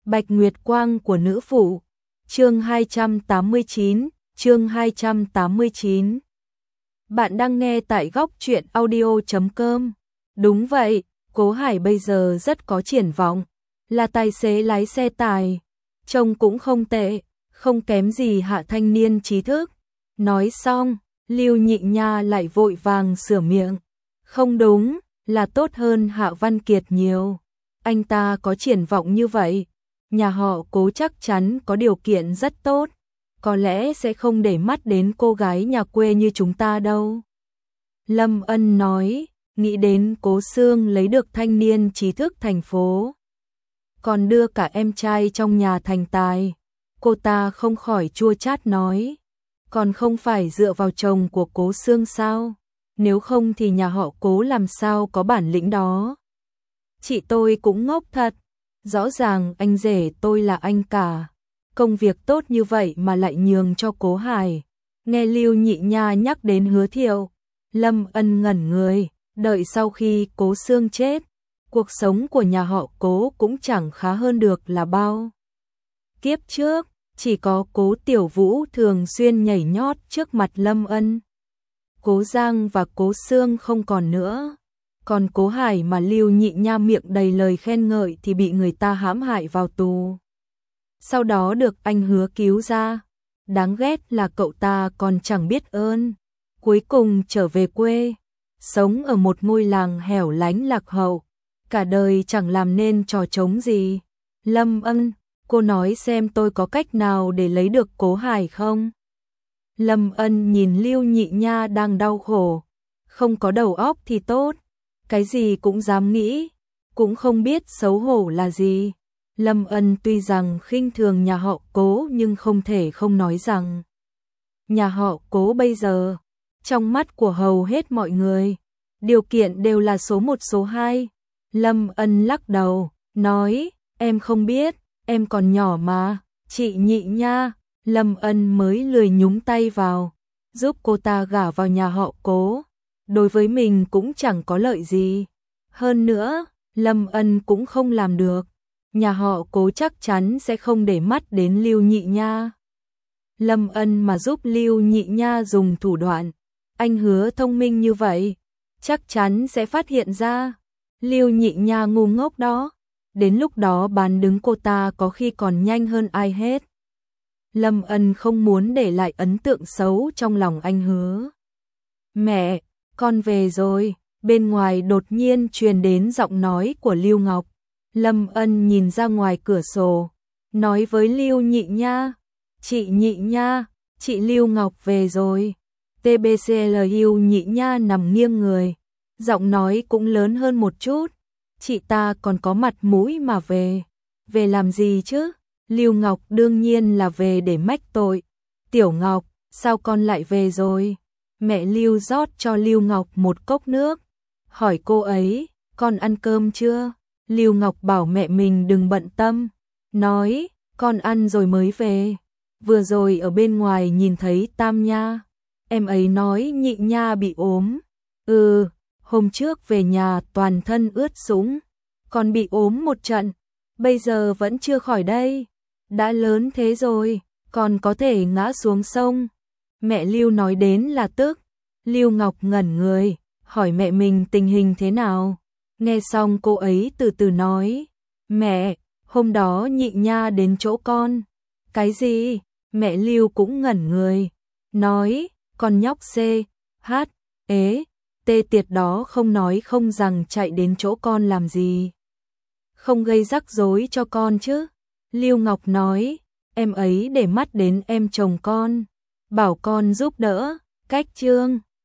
Bạch Nguyệt Quang của nữ phụ. Chương 289, chương 289. Bạn đang nghe tại góc truyện audio.com. Đúng vậy, Cố Hải bây giờ rất có triển vọng, là tài xế lái xe tải, trông cũng không tệ, không kém gì Hạ thanh niên trí thức. Nói xong, Lưu Nhị Nha lại vội vàng sửa miệng. Không đúng, là tốt hơn Hạ Văn Kiệt nhiều. Anh ta có triển vọng như vậy, nhà họ Cố chắc chắn có điều kiện rất tốt, có lẽ sẽ không để mắt đến cô gái nhà quê như chúng ta đâu. Lâm Ân nói, nghĩ đến Cố Sương lấy được thanh niên trí thức thành phố, còn đưa cả em trai trong nhà thành tài. Cô ta không khỏi chua chát nói, còn không phải dựa vào chồng của Cố Sương sao? Nếu không thì nhà họ Cố làm sao có bản lĩnh đó. Chị tôi cũng ngốc thật, rõ ràng anh rể tôi là anh cả, công việc tốt như vậy mà lại nhường cho Cố Hải. Nghe Lưu Nhị Nha nhắc đến Hứa Thiệu, Lâm Ân ngẩn người, đợi sau khi Cố Sương chết, cuộc sống của nhà họ Cố cũng chẳng khá hơn được là bao. Kiếp trước, chỉ có Cố Tiểu Vũ thường xuyên nhảy nhót trước mặt Lâm Ân. Cố Giang và Cố Sương không còn nữa, còn Cố Hải mà Lưu Nhị Nha miệng đầy lời khen ngợi thì bị người ta hãm hại vào tù. Sau đó được anh Hứa cứu ra, đáng ghét là cậu ta còn chẳng biết ơn. Cuối cùng trở về quê, sống ở một ngôi làng hẻo lánh lạc hậu, cả đời chẳng làm nên trò trống gì. Lâm Ân, cô nói xem tôi có cách nào để lấy được Cố Hải không? Lâm Ân nhìn Lưu Nhị Nha đang đau khổ, không có đầu óc thì tốt, cái gì cũng dám nghĩ, cũng không biết xấu hổ là gì. Lâm Ân tuy rằng khinh thường nhà họ Cố nhưng không thể không nói rằng nhà họ Cố bây giờ, trong mắt của hầu hết mọi người, điều kiện đều là số 1 số 2. Lâm Ân lắc đầu, nói, em không biết, em còn nhỏ mà, chị Nhị Nha. Lâm Ân mới lười nhúng tay vào, giúp cô ta gả vào nhà họ Cố, đối với mình cũng chẳng có lợi gì. Hơn nữa, Lâm Ân cũng không làm được, nhà họ Cố chắc chắn sẽ không để mắt đến Lưu Nhị Nha. Lâm Ân mà giúp Lưu Nhị Nha dùng thủ đoạn, anh Hứa thông minh như vậy, chắc chắn sẽ phát hiện ra. Lưu Nhị Nha ngu ngốc đó, đến lúc đó bán đứng cô ta có khi còn nhanh hơn ai hết. Lâm Ân không muốn để lại ấn tượng xấu trong lòng anh Hứa. Mẹ, con về rồi. Bên ngoài đột nhiên truyền đến giọng nói của Lưu Ngọc. Lâm Ân nhìn ra ngoài cửa sổ, nói với Lưu Nhị Nha, chị Nhị Nha, chị Lưu Ngọc về rồi. TBCL Lưu Nhị Nha nằm nghiêng người, giọng nói cũng lớn hơn một chút. Chị ta còn có mặt mũi mà về. Về làm gì chứ? Lưu Ngọc đương nhiên là về để mách tội. Tiểu Ngọc, sao con lại về rồi? Mẹ Lưu rót cho Lưu Ngọc một cốc nước, hỏi cô ấy, con ăn cơm chưa? Lưu Ngọc bảo mẹ mình đừng bận tâm, nói, con ăn rồi mới về. Vừa rồi ở bên ngoài nhìn thấy Tam Nha, em ấy nói Nhị Nha bị ốm. Hôm trước về nhà toàn thân ướt sũng, còn bị ốm một trận, bây giờ vẫn chưa khỏi đây. Đã lớn thế rồi, còn có thể ngã xuống sông. Mẹ Lưu nói đến là tức. Lưu Ngọc ngẩn người, hỏi mẹ mình tình hình thế nào. Nghe xong cô ấy từ từ nói, mẹ, hôm đó Nhị Nha đến chỗ con. Cái gì? Mẹ Lưu cũng ngẩn người, nói, con nhóc C, H, ế, tê tiệt đó không nói không rằng chạy đến chỗ con làm gì. Không gây rắc rối cho con chứ? Lưu Ngọc nói, em ấy để mắt đến em chồng con, bảo con giúp đỡ, cách trương.